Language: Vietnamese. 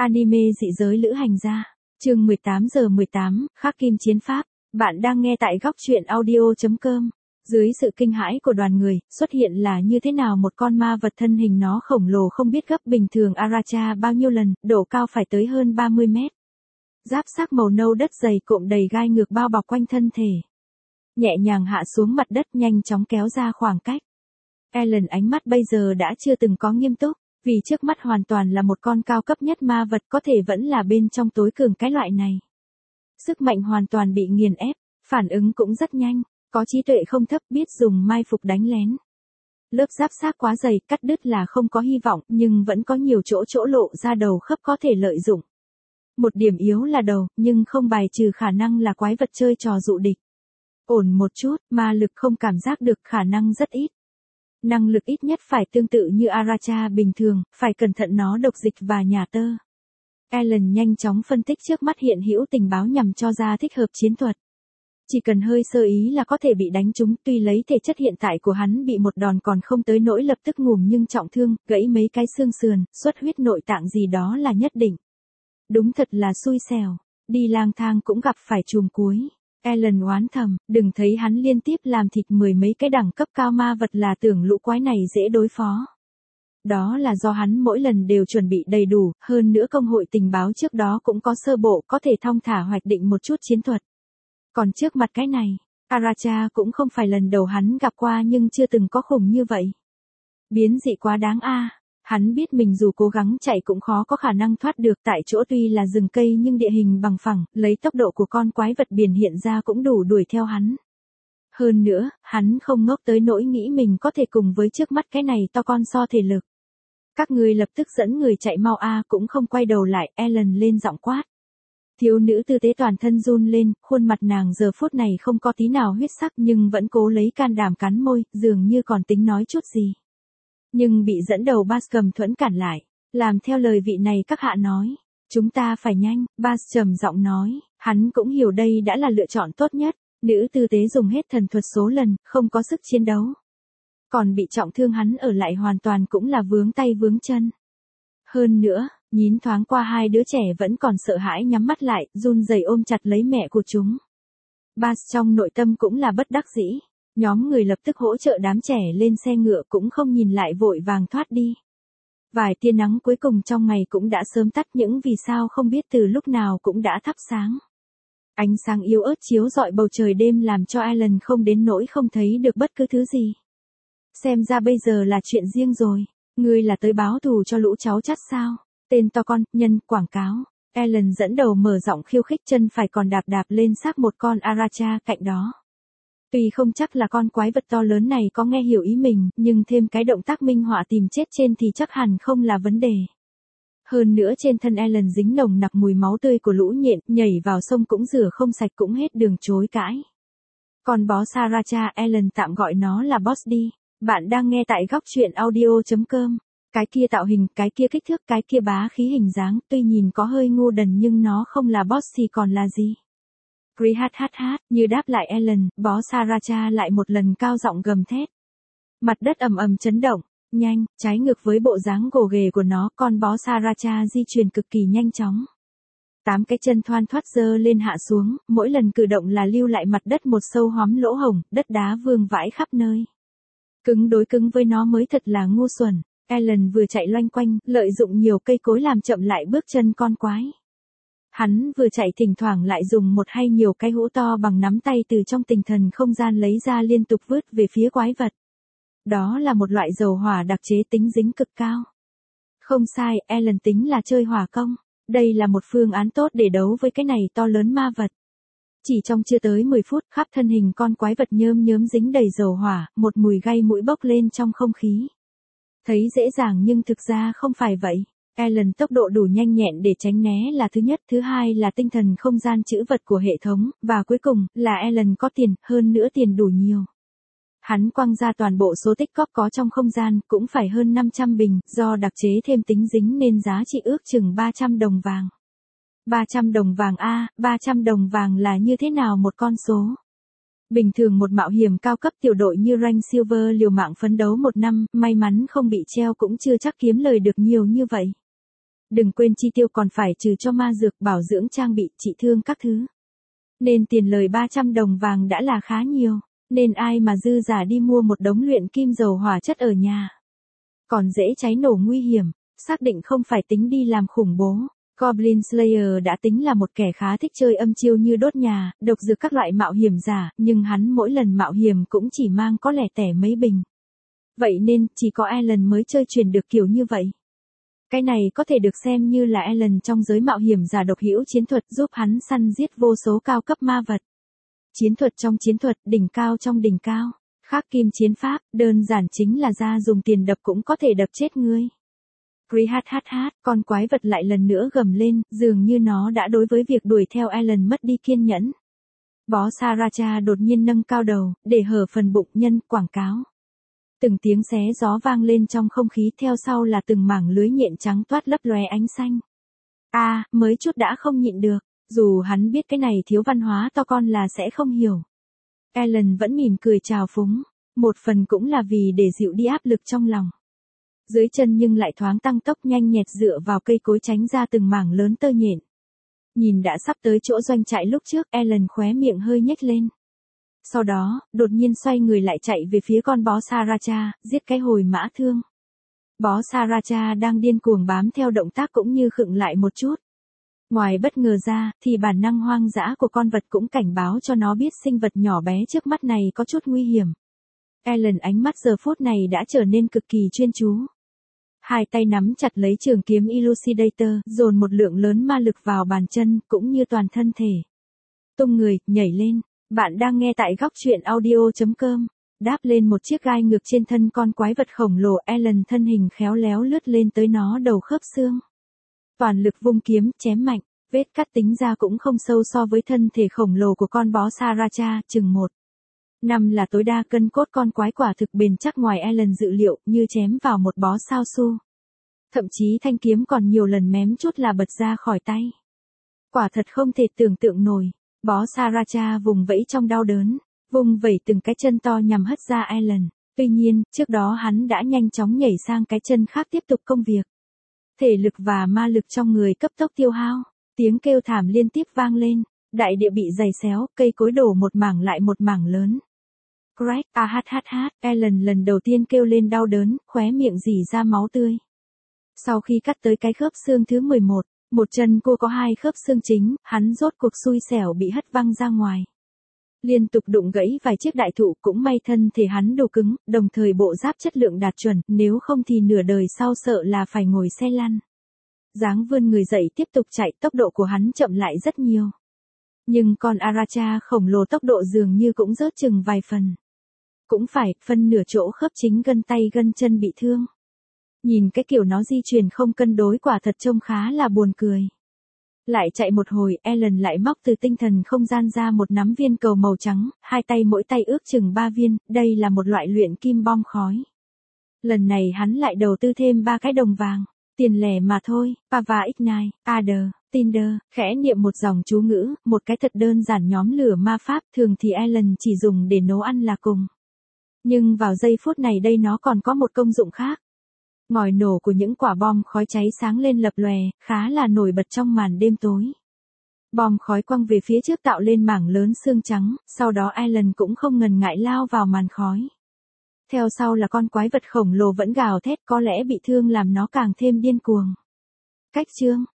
Anime dị giới lữ hành gia. Chương 18:18, Khắc Kim chiến pháp. Bạn đang nghe tại góc truyện audio.com. Dưới sự kinh hãi của đoàn người, xuất hiện là như thế nào một con ma vật thân hình nó khổng lồ không biết gấp bình thường Aracha bao nhiêu lần, độ cao phải tới hơn 30 mét. Giáp xác màu nâu đất dày cộm đầy gai ngược bao bọc quanh thân thể. Nhẹ nhàng hạ xuống mặt đất nhanh chóng kéo ra khoảng cách. Ellen ánh mắt bây giờ đã chưa từng có nghiêm túc, vì trước mắt hoàn toàn là một con cao cấp nhất ma vật có thể vẫn là bên trong tối cường cái loại này. Sức mạnh hoàn toàn bị nghiền ép, phản ứng cũng rất nhanh, có trí tuệ không thấp biết dùng mai phục đánh lén. Lớp giáp xác quá dày cắt đứt là không có hy vọng nhưng vẫn có nhiều chỗ lộ ra đầu khớp có thể lợi dụng. Một điểm yếu là đầu, nhưng không bài trừ khả năng là quái vật chơi trò dụ địch. Ổn một chút, ma lực không cảm giác được khả năng rất ít. Năng lực ít nhất phải tương tự như Aracha bình thường, phải cẩn thận nó độc dịch và nhà tơ. Ellen nhanh chóng phân tích trước mắt hiện hữu tình báo nhằm cho ra thích hợp chiến thuật. Chỉ cần hơi sơ ý là có thể bị đánh trúng, tuy lấy thể chất hiện tại của hắn bị một đòn còn không tới nỗi lập tức ngủm nhưng trọng thương, gãy mấy cái xương sườn, xuất huyết nội tạng gì đó là nhất định. Đúng thật là xui xẻo, đi lang thang cũng gặp phải chùm cuối. Ellen oán thầm, đừng thấy hắn liên tiếp làm thịt mười mấy cái đẳng cấp cao ma vật là tưởng lũ quái này dễ đối phó. Đó là do hắn mỗi lần đều chuẩn bị đầy đủ, hơn nữa công hội tình báo trước đó cũng có sơ bộ có thể thong thả hoạch định một chút chiến thuật. Còn trước mặt cái này, Aracha cũng không phải lần đầu hắn gặp qua nhưng chưa từng có khủng như vậy. Biến dị quá đáng a. Hắn biết mình dù cố gắng chạy cũng khó có khả năng thoát được tại chỗ tuy là rừng cây nhưng địa hình bằng phẳng, lấy tốc độ của con quái vật biển hiện ra cũng đủ đuổi theo hắn. Hơn nữa, hắn không ngốc tới nỗi nghĩ mình có thể cùng với trước mắt cái này to con so thể lực. Các người lập tức dẫn người chạy mau a cũng không quay đầu lại, Ellen lên giọng quát. Thiếu nữ tư tế toàn thân run lên, khuôn mặt nàng giờ phút này không có tí nào huyết sắc nhưng vẫn cố lấy can đảm cắn môi, dường như còn tính nói chút gì. Nhưng bị dẫn đầu Bass cầm thuẫn cản lại, làm theo lời vị này các hạ nói. Chúng ta phải nhanh, Bass trầm giọng nói, hắn cũng hiểu đây đã là lựa chọn tốt nhất, nữ tư tế dùng hết thần thuật số lần, không có sức chiến đấu. Còn bị trọng thương hắn ở lại hoàn toàn cũng là vướng tay vướng chân. Hơn nữa, nhìn thoáng qua hai đứa trẻ vẫn còn sợ hãi nhắm mắt lại, run rẩy ôm chặt lấy mẹ của chúng. Bass trong nội tâm cũng là bất đắc dĩ. Nhóm người lập tức hỗ trợ đám trẻ lên xe ngựa cũng không nhìn lại vội vàng thoát đi. Vài tia nắng cuối cùng trong ngày cũng đã sớm tắt những vì sao không biết từ lúc nào cũng đã thắp sáng. Ánh sáng yếu ớt chiếu rọi bầu trời đêm làm cho Ellen không đến nỗi không thấy được bất cứ thứ gì. Xem ra bây giờ là chuyện riêng rồi, ngươi là tới báo thù cho lũ cháu chắt sao, tên to con, nhân, quảng cáo. Ellen dẫn đầu mở giọng khiêu khích chân phải còn đạp lên xác một con Aracha cạnh đó. Tuy không chắc là con quái vật to lớn này có nghe hiểu ý mình, nhưng thêm cái động tác minh họa tìm chết trên thì chắc hẳn không là vấn đề. Hơn nữa trên thân Ellen dính nồng nặc mùi máu tươi của lũ nhện, nhảy vào sông cũng rửa không sạch cũng hết đường chối cãi. Còn boss Aracha, Ellen tạm gọi nó là boss đi. Bạn đang nghe tại góc truyện audio.com. Cái kia tạo hình, cái kia kích thước, cái kia bá khí hình dáng, tuy nhìn có hơi ngu đần nhưng nó không là boss thì còn là gì? Như đáp lại Ellen, boss Aracha lại một lần cao giọng gầm thét. Mặt đất ầm chấn động, nhanh, trái ngược với bộ dáng gồ ghề của nó, con boss Aracha di chuyển cực kỳ nhanh chóng. 8 cái chân thoăn thoắt giơ lên hạ xuống, mỗi lần cử động là lưu lại mặt đất một sâu hóm lỗ hổng, đất đá vương vãi khắp nơi. Cứng đối cứng với nó mới thật là ngu xuẩn. Ellen vừa chạy loanh quanh, lợi dụng nhiều cây cối làm chậm lại bước chân con quái. Hắn vừa chạy thỉnh thoảng lại dùng một hay nhiều cái hũ to bằng nắm tay từ trong tinh thần không gian lấy ra liên tục vứt về phía quái vật. Đó là một loại dầu hỏa đặc chế tính dính cực cao. Không sai, Ellen tính là chơi hỏa công. Đây là một phương án tốt để đấu với cái này to lớn ma vật. Chỉ trong chưa tới 10 phút, khắp thân hình con quái vật nhớm dính đầy dầu hỏa, một mùi gây mũi bốc lên trong không khí. Thấy dễ dàng nhưng thực ra không phải vậy. Ellen tốc độ đủ nhanh nhẹn để tránh né là thứ nhất, thứ hai là tinh thần không gian trữ vật của hệ thống, và cuối cùng là Ellen có tiền, hơn nữa tiền đủ nhiều. Hắn quăng ra toàn bộ số tích cóp có trong không gian, cũng phải hơn 500 bình, do đặc chế thêm tính dính nên giá trị ước chừng 300 đồng vàng. 300 đồng vàng a, 300 đồng vàng là như thế nào một con số? Bình thường một mạo hiểm cao cấp tiểu đội như Rank Silver liều mạng phấn đấu một năm, may mắn không bị treo cũng chưa chắc kiếm lời được nhiều như vậy. Đừng quên chi tiêu còn phải trừ cho ma dược, bảo dưỡng trang bị, trị thương các thứ. Nên tiền lời 300 đồng vàng đã là khá nhiều, nên ai mà dư giả đi mua một đống luyện kim dầu hỏa chất ở nhà. Còn dễ cháy nổ nguy hiểm, xác định không phải tính đi làm khủng bố. Goblin Slayer đã tính là một kẻ khá thích chơi âm chiêu như đốt nhà, độc dược các loại mạo hiểm giả, nhưng hắn mỗi lần mạo hiểm cũng chỉ mang có lẻ tẻ mấy bình. Vậy nên, chỉ có Alan mới chơi truyền được kiểu như vậy. Cái này có thể được xem như là Alan trong giới mạo hiểm giả độc hữu chiến thuật giúp hắn săn giết vô số cao cấp ma vật. Chiến thuật trong chiến thuật, đỉnh cao trong đỉnh cao. Khắc kim chiến pháp, đơn giản chính là ra dùng tiền đập cũng có thể đập chết ngươi. Krihathhat, con quái vật lại lần nữa gầm lên, dường như nó đã đối với việc đuổi theo Alan mất đi kiên nhẫn. Bó Saracha đột nhiên nâng cao đầu, để hở phần bụng nhân quảng cáo. Từng tiếng xé gió vang lên trong không khí, theo sau là từng mảng lưới nhện trắng toát lấp lóe ánh xanh. Mới chút đã không nhịn được, dù hắn biết cái này thiếu văn hóa to con là sẽ không hiểu. Alan vẫn mỉm cười chào phúng, một phần cũng là vì để dịu đi áp lực trong lòng. Dưới chân nhưng lại thoáng tăng tốc nhanh nhẹt dựa vào cây cối tránh ra từng mảng lớn tơ nhện. Nhìn đã sắp tới chỗ doanh trại lúc trước, Alan khóe miệng hơi nhếch lên. Sau đó, đột nhiên xoay người lại chạy về phía con bó Saracha, giết cái hồi mã thương. Bó Saracha đang điên cuồng bám theo động tác cũng như khựng lại một chút. Ngoài bất ngờ ra, thì bản năng hoang dã của con vật cũng cảnh báo cho nó biết sinh vật nhỏ bé trước mắt này có chút nguy hiểm. Alan ánh mắt giờ phút này đã trở nên cực kỳ chuyên chú. Hai tay nắm chặt lấy trường kiếm Elucidator, dồn một lượng lớn ma lực vào bàn chân, cũng như toàn thân thể. Tung người, nhảy lên. Bạn đang nghe tại góc truyện audio.com. Đáp lên một chiếc gai ngược trên thân con quái vật khổng lồ, Alan thân hình khéo léo lướt lên tới nó đầu khớp xương. Toàn lực vung kiếm, chém mạnh, vết cắt tính ra cũng không sâu so với thân thể khổng lồ của con bó Saracha, chừng 1/5 là tối đa cân cốt. Con quái quả thực bền chắc ngoài Alan dự liệu, như chém vào một bó sao su. Thậm chí thanh kiếm còn nhiều lần mém chút là bật ra khỏi tay. Quả thật không thể tưởng tượng nổi. Bó Saracha vùng vẫy trong đau đớn, vùng vẩy từng cái chân to nhằm hất ra Alan. Tuy nhiên, trước đó hắn đã nhanh chóng nhảy sang cái chân khác tiếp tục công việc. Thể lực và ma lực trong người cấp tốc tiêu hao, tiếng kêu thảm liên tiếp vang lên, đại địa bị giày xéo, cây cối đổ một mảng lại một mảng lớn. Crack, Alan lần đầu tiên kêu lên đau đớn, khóe miệng rỉ ra máu tươi. Sau khi cắt tới cái khớp xương thứ 11, một chân cô có 2 khớp xương chính, hắn rốt cuộc xui xẻo bị hất văng ra ngoài. Liên tục đụng gãy vài chiếc đại thụ, cũng may thân thể hắn đủ cứng, đồng thời bộ giáp chất lượng đạt chuẩn, nếu không thì nửa đời sau sợ là phải ngồi xe lăn. Dáng vươn người dậy tiếp tục chạy, tốc độ của hắn chậm lại rất nhiều. Nhưng con Aracha khổng lồ tốc độ dường như cũng rớt chừng vài phần. Cũng phải, phân nửa chỗ khớp chính gân tay gân chân bị thương. Nhìn cái kiểu nó di chuyển không cân đối quả thật trông khá là buồn cười. Lại chạy một hồi, Alan lại móc từ tinh thần không gian ra một nắm viên cầu màu trắng, hai tay mỗi tay ước chừng 3 viên, đây là một loại luyện kim bom khói. Lần này hắn lại đầu tư thêm 3 cái đồng vàng, tiền lẻ mà thôi, Pava Ignite, Adder, Tinder, khẽ niệm một dòng chú ngữ, một cái thật đơn giản nhóm lửa ma pháp, thường thì Alan chỉ dùng để nấu ăn là cùng. Nhưng vào giây phút này đây nó còn có một công dụng khác. Ngòi nổ của những quả bom khói cháy sáng lên lập lòe, khá là nổi bật trong màn đêm tối. Bom khói quăng về phía trước tạo lên mảng lớn xương trắng, sau đó Alan cũng không ngần ngại lao vào màn khói. Theo sau là con quái vật khổng lồ vẫn gào thét, có lẽ bị thương làm nó càng thêm điên cuồng. Cách chương,